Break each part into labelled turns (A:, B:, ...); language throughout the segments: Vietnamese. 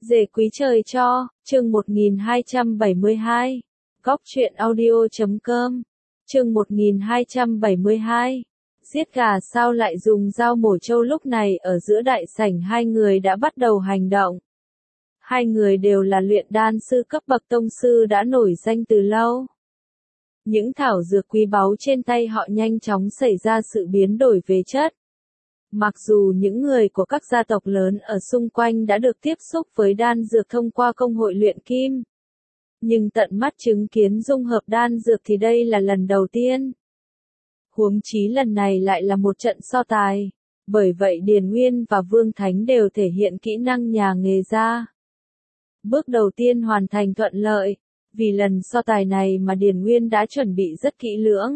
A: Dề quý trời cho, chương 1272. Góc truyện audio.com. Chương 1272. Giết gà sao lại dùng dao mổ trâu? Lúc này ở giữa đại sảnh hai người đã bắt đầu hành động. Hai người đều là luyện đan sư cấp bậc tông sư đã nổi danh từ lâu. Những thảo dược quý báu trên tay họ nhanh chóng xảy ra sự biến đổi về chất. Mặc dù những người của các gia tộc lớn ở xung quanh đã được tiếp xúc với đan dược thông qua công hội luyện kim, nhưng tận mắt chứng kiến dung hợp đan dược thì đây là lần đầu tiên. Huống chí lần này lại là một trận so tài, bởi vậy Điền Nguyên và Vương Thánh đều thể hiện kỹ năng nhà nghề ra. Bước đầu tiên hoàn thành thuận lợi, vì lần so tài này mà Điền Nguyên đã chuẩn bị rất kỹ lưỡng.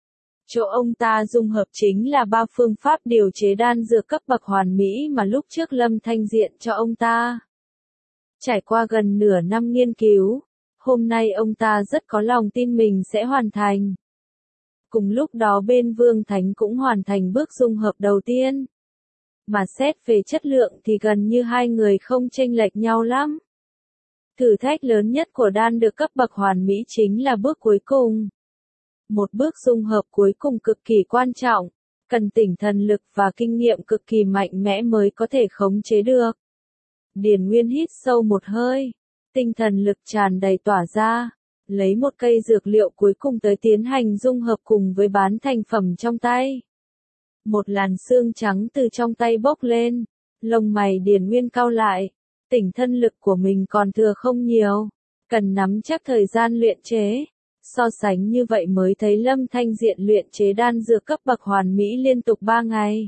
A: Chỗ ông ta dung hợp chính là 3 phương pháp điều chế đan dược cấp bậc hoàn mỹ mà lúc trước Lâm Thanh diện cho ông ta. Trải qua gần nửa năm nghiên cứu, hôm nay ông ta rất có lòng tin mình sẽ hoàn thành. Cùng lúc đó bên Vương Thánh cũng hoàn thành bước dung hợp đầu tiên. Mà xét về chất lượng thì gần như hai người không chênh lệch nhau lắm. Thử thách lớn nhất của đan được cấp bậc hoàn mỹ chính là bước cuối cùng. Một bước dung hợp cuối cùng cực kỳ quan trọng, cần tinh thần lực và kinh nghiệm cực kỳ mạnh mẽ mới có thể khống chế được. Điền Nguyên hít sâu một hơi, tinh thần lực tràn đầy tỏa ra, lấy một cây dược liệu cuối cùng tới tiến hành dung hợp cùng với bán thành phẩm trong tay. Một làn xương trắng từ trong tay bốc lên, lông mày Điền Nguyên cau lại, tinh thần lực của mình còn thừa không nhiều, cần nắm chắc thời gian luyện chế. So sánh như vậy mới thấy Lâm Thanh diện luyện chế đan dược cấp bậc hoàn mỹ liên tục 3 ngày.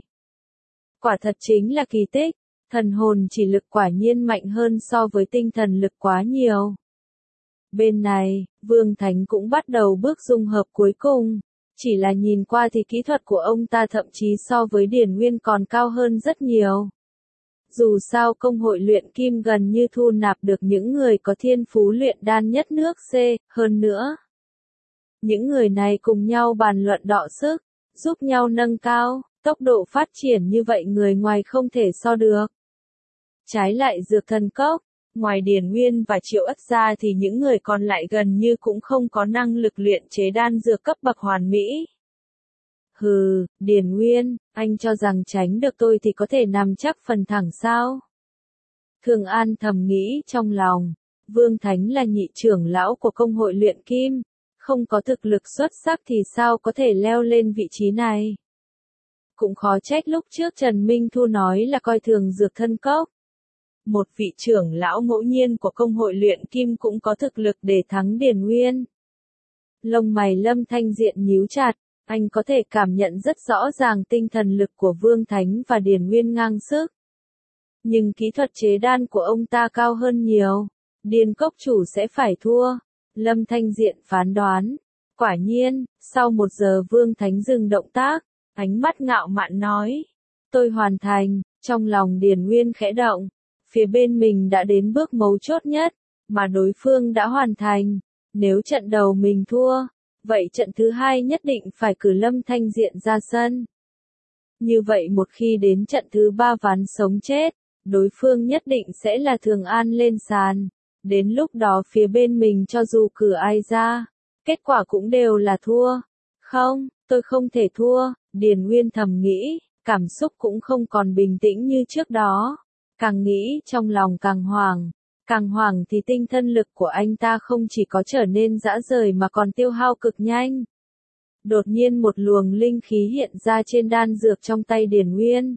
A: Quả thật chính là kỳ tích, thần hồn chỉ lực quả nhiên mạnh hơn so với tinh thần lực quá nhiều. Bên này, Vương Thánh cũng bắt đầu bước dung hợp cuối cùng, chỉ là nhìn qua thì kỹ thuật của ông ta thậm chí so với Điền Nguyên còn cao hơn rất nhiều. Dù sao công hội luyện kim gần như thu nạp được những người có thiên phú luyện đan nhất nước C, hơn nữa. Những người này cùng nhau bàn luận đọ sức, giúp nhau nâng cao, tốc độ phát triển như vậy người ngoài không thể so được. Trái lại dược thần cốc, ngoài Điền Nguyên và Triệu Ất ra thì những người còn lại gần như cũng không có năng lực luyện chế đan dược cấp bậc hoàn mỹ. Hừ, Điền Nguyên, anh cho rằng tránh được tôi thì có thể nằm chắc phần thẳng sao? Thường An thầm nghĩ trong lòng, Vương Thánh là nhị trưởng lão của công hội luyện kim. Không có thực lực xuất sắc thì sao có thể leo lên vị trí này. Cũng khó trách lúc trước Trần Minh Thu nói là coi thường dược thân cốc. Một vị trưởng lão ngẫu nhiên của công hội luyện kim cũng có thực lực để thắng Điền Nguyên. Lông mày Lâm Thanh diện nhíu chặt, anh có thể cảm nhận rất rõ ràng tinh thần lực của Vương Thánh và Điền Nguyên ngang sức. Nhưng kỹ thuật chế đan của ông ta cao hơn nhiều, Điền cốc chủ sẽ phải thua. Lâm Thanh diện phán đoán. Quả nhiên, sau 1 giờ Vương Thánh dừng động tác, ánh mắt ngạo mạn nói. Tôi hoàn thành, trong lòng Điền Nguyên khẽ động. Phía bên mình đã đến bước mấu chốt nhất, mà đối phương đã hoàn thành. Nếu trận đầu mình thua, vậy trận thứ hai nhất định phải cử Lâm Thanh diện ra sân. Như vậy một khi đến trận thứ 3 ván sống chết, đối phương nhất định sẽ là Thường An lên sàn. Đến lúc đó phía bên mình cho dù cử ai ra, kết quả cũng đều là thua. Không, tôi không thể thua, Điền Nguyên thầm nghĩ, cảm xúc cũng không còn bình tĩnh như trước đó. Càng nghĩ trong lòng càng hoảng thì tinh thần lực của anh ta không chỉ có trở nên rã rời mà còn tiêu hao cực nhanh. Đột nhiên một luồng linh khí hiện ra trên đan dược trong tay Điền Nguyên.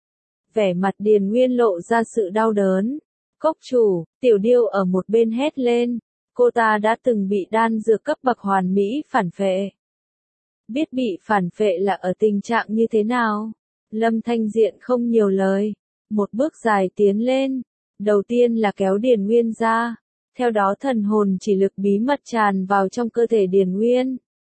A: Vẻ mặt Điền Nguyên lộ ra sự đau đớn. Cốc chủ, Tiểu Điêu ở một bên hét lên, cô ta đã từng bị đan dược cấp bậc hoàn mỹ phản phệ. Biết bị phản phệ là ở tình trạng như thế nào? Lâm Thanh diện không nhiều lời, một bước dài tiến lên, đầu tiên là kéo Điền Nguyên ra, theo đó thần hồn chỉ lực bí mật tràn vào trong cơ thể Điền Nguyên.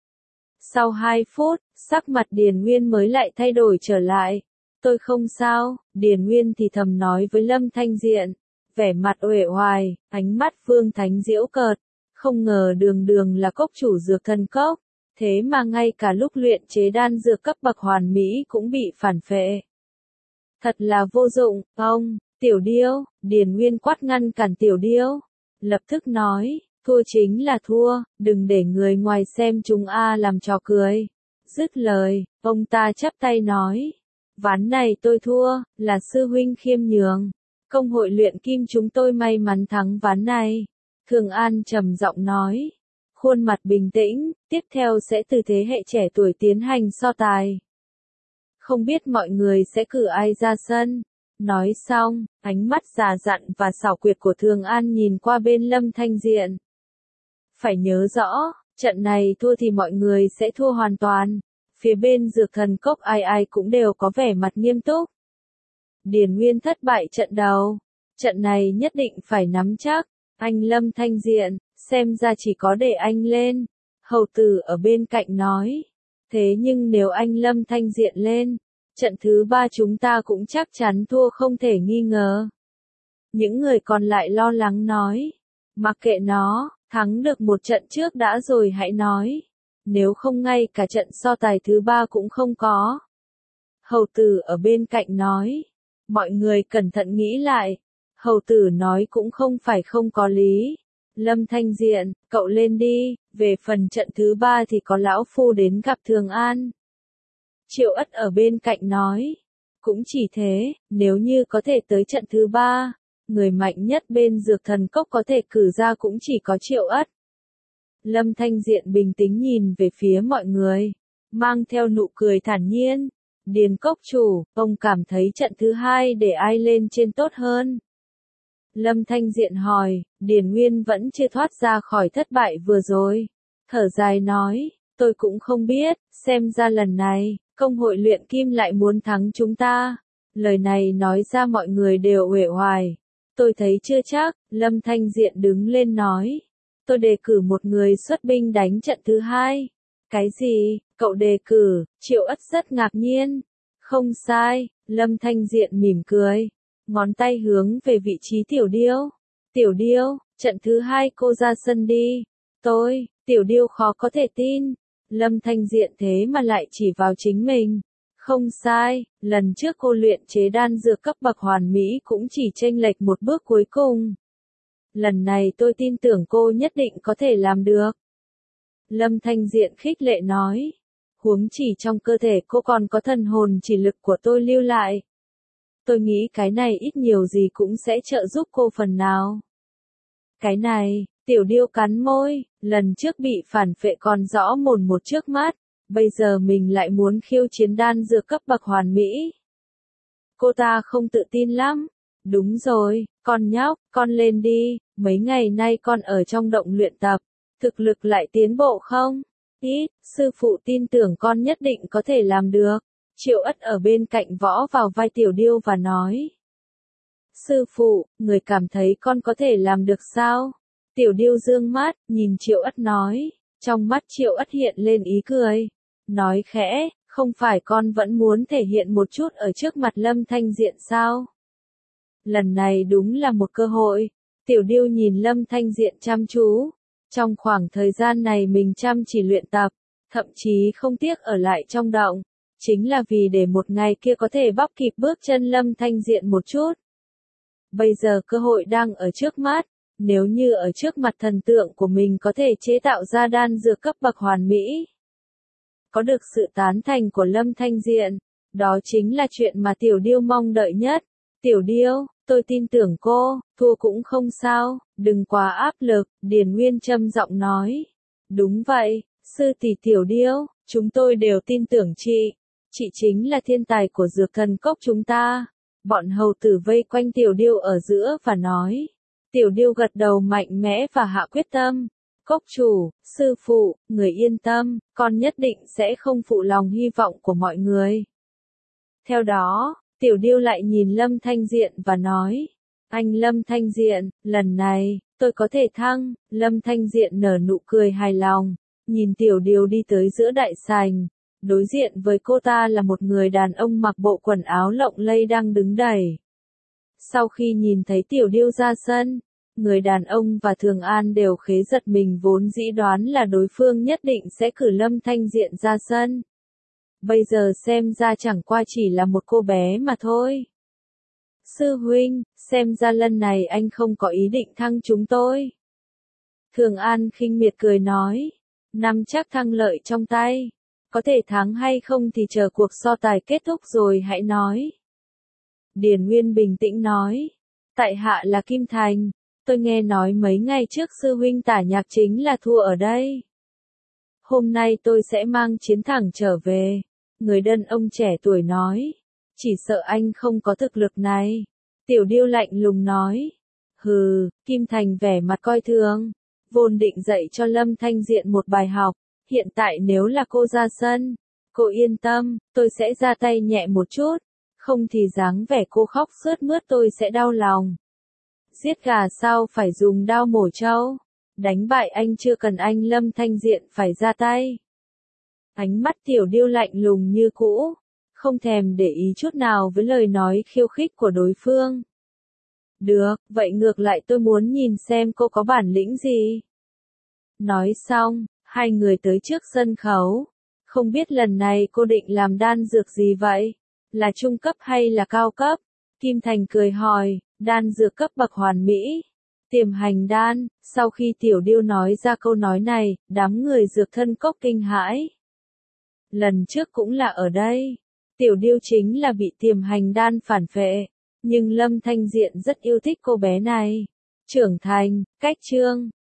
A: Sau 2 phút, sắc mặt Điền Nguyên mới lại thay đổi trở lại. Tôi không sao, Điền Nguyên thì thầm nói với Lâm Thanh diện. Vẻ mặt uể oải, ánh mắt Vương Thánh giễu cợt, không ngờ đường là cốc chủ dược thần cốc, thế mà ngay cả lúc luyện chế đan dược cấp bậc hoàn mỹ cũng bị phản phệ. Thật là vô dụng, ông, Tiểu Điêu, Điền Nguyên quát ngăn cản Tiểu Điêu. Lập tức nói, thua chính là thua, đừng để người ngoài xem chúng làm trò cười. Dứt lời, ông ta chắp tay nói, ván này tôi thua, là sư huynh khiêm nhường. Công hội luyện kim chúng tôi may mắn thắng ván này. Thường An trầm giọng nói, khuôn mặt bình tĩnh, tiếp theo sẽ từ thế hệ trẻ tuổi tiến hành so tài. Không biết mọi người sẽ cử ai ra sân. Nói xong, ánh mắt già dặn và xảo quyệt của Thường An nhìn qua bên Lâm Thanh Diện. Phải nhớ rõ, trận này thua thì mọi người sẽ thua hoàn toàn. Phía bên Dược Thần Cốc ai ai cũng đều có vẻ mặt nghiêm túc. Điền Nguyên thất bại trận đầu. Trận này nhất định phải nắm chắc. Anh Lâm Thanh Diện, xem ra chỉ có để anh lên. Hầu tử ở bên cạnh nói. Thế nhưng nếu anh Lâm Thanh Diện lên, trận thứ 3 chúng ta cũng chắc chắn thua không thể nghi ngờ. Những người còn lại lo lắng nói. Mặc kệ nó, thắng được một trận trước đã rồi hãy nói. Nếu không ngay cả trận so tài thứ 3 cũng không có. Hầu tử ở bên cạnh nói. Mọi người cẩn thận nghĩ lại. Hầu tử nói cũng không phải không có lý. Lâm Thanh Diện, cậu lên đi, về phần trận thứ 3 thì có lão phu đến gặp Thường An. Triệu Ất ở bên cạnh nói. Cũng chỉ thế, nếu như có thể tới trận thứ 3, người mạnh nhất bên Dược Thần Cốc có thể cử ra cũng chỉ có Triệu Ất. Lâm Thanh Diện bình tĩnh nhìn về phía mọi người, mang theo nụ cười thản nhiên. Điền Cốc chủ, ông cảm thấy trận thứ 2 để ai lên trên tốt hơn? Lâm Thanh Diện hỏi, Điền Nguyên vẫn chưa thoát ra khỏi thất bại vừa rồi. Thở dài nói, tôi cũng không biết, xem ra lần này, công hội luyện kim lại muốn thắng chúng ta. Lời này nói ra mọi người đều uể oải. Tôi thấy chưa chắc, Lâm Thanh Diện đứng lên nói. Tôi đề cử một người xuất binh đánh trận thứ 2. Cái gì, cậu đề cử? Triệu Ất rất ngạc nhiên. Không sai, Lâm Thanh Diện mỉm cười. Ngón tay hướng về vị trí Tiểu Điêu. Tiểu Điêu, trận thứ 2 cô ra sân đi. Tôi, Tiểu Điêu khó có thể tin. Lâm Thanh Diện thế mà lại chỉ vào chính mình. Không sai, lần trước cô luyện chế đan dược cấp bậc hoàn mỹ cũng chỉ chênh lệch một bước cuối cùng. Lần này tôi tin tưởng cô nhất định có thể làm được. Lâm Thanh Diện khích lệ nói. Huống chỉ trong cơ thể cô còn có thần hồn chỉ lực của tôi lưu lại. Tôi nghĩ cái này ít nhiều gì cũng sẽ trợ giúp cô phần nào. Cái này, Tiểu Điêu cắn môi, lần trước bị phản phệ còn rõ mồn một trước mắt, bây giờ mình lại muốn khiêu chiến đan dược cấp bậc hoàn mỹ. Cô ta không tự tin lắm. Đúng rồi, con nhóc, con lên đi, mấy ngày nay con ở trong động luyện tập, thực lực lại tiến bộ không? Ít, sư phụ tin tưởng con nhất định có thể làm được. Triệu Ất ở bên cạnh võ vào vai Tiểu Điêu và nói. Sư phụ, người cảm thấy con có thể làm được sao? Tiểu Điêu dương mắt, nhìn Triệu Ất nói. Trong mắt Triệu Ất hiện lên ý cười. Nói khẽ, không phải con vẫn muốn thể hiện một chút ở trước mặt Lâm Thanh Diện sao? Lần này đúng là một cơ hội. Tiểu Điêu nhìn Lâm Thanh Diện chăm chú. Trong khoảng thời gian này mình chăm chỉ luyện tập, thậm chí không tiếc ở lại trong động. Chính là vì để một ngày kia có thể bắp kịp bước chân Lâm Thanh Diện một chút. Bây giờ cơ hội đang ở trước mắt, nếu như ở trước mặt thần tượng của mình có thể chế tạo ra đan dược cấp bậc hoàn mỹ. Có được sự tán thành của Lâm Thanh Diện, đó chính là chuyện mà Tiểu Điêu mong đợi nhất. Tiểu Điêu, tôi tin tưởng cô, thua cũng không sao, đừng quá áp lực, Điền Nguyên trầm giọng nói. Đúng vậy, sư tỷ Tiểu Điêu, chúng tôi đều tin tưởng chị. Chị chính là thiên tài của Dược Thần Cốc chúng ta. Bọn hầu tử vây quanh Tiểu Điêu ở giữa và nói. Tiểu Điêu gật đầu mạnh mẽ và hạ quyết tâm. Cốc chủ, sư phụ, người yên tâm, con nhất định sẽ không phụ lòng hy vọng của mọi người. Theo đó, Tiểu Điêu lại nhìn Lâm Thanh Diện và nói. Anh Lâm Thanh Diện, lần này, tôi có thể thăng. Lâm Thanh Diện nở nụ cười hài lòng, nhìn Tiểu Điêu đi tới giữa đại sảnh. Đối diện với cô ta là một người đàn ông mặc bộ quần áo lộng lẫy đang đứng đẩy. Sau khi nhìn thấy Tiểu Điêu ra sân, người đàn ông và Thường An đều khế giật mình vốn dĩ đoán là đối phương nhất định sẽ cử Lâm Thanh Diện ra sân. Bây giờ xem ra chẳng qua chỉ là một cô bé mà thôi. Sư huynh, xem ra lần này anh không có ý định thăng chúng tôi. Thường An khinh miệt cười nói, nắm chắc thăng lợi trong tay. Có thể thắng hay không thì chờ cuộc so tài kết thúc rồi hãy nói. Điền Nguyên bình tĩnh nói, tại hạ là Kim Thành, tôi nghe nói mấy ngày trước sư huynh Tả Nhạc chính là thua ở đây. Hôm nay tôi sẽ mang chiến thẳng trở về. Người đàn ông trẻ tuổi nói, chỉ sợ anh không có thực lực này. Tiểu Điêu lạnh lùng nói, hừ, Kim Thành vẻ mặt coi thường, vốn định dạy cho Lâm Thanh Diện một bài học, hiện tại nếu là cô ra sân, cô yên tâm, tôi sẽ ra tay nhẹ một chút, không thì dáng vẻ cô khóc sướt mướt tôi sẽ đau lòng. Giết gà sao phải dùng dao mổ trâu, đánh bại anh chưa cần anh Lâm Thanh Diện phải ra tay. Ánh mắt Tiểu Điêu lạnh lùng như cũ, không thèm để ý chút nào với lời nói khiêu khích của đối phương. Được, vậy ngược lại tôi muốn nhìn xem cô có bản lĩnh gì. Nói xong, hai người tới trước sân khấu. Không biết lần này cô định làm đan dược gì vậy? Là trung cấp hay là cao cấp? Kim Thành cười hỏi, đan dược cấp bậc hoàn mỹ. Tiềm hành đan, sau khi Tiểu Điêu nói ra câu nói này, đám người dược thân cốc kinh hãi. Lần trước cũng là ở đây. Tiểu Điêu chính là bị tiềm hành đan phản phệ. Nhưng Lâm Thanh Diện rất yêu thích cô bé này. Trưởng thành, cách chương.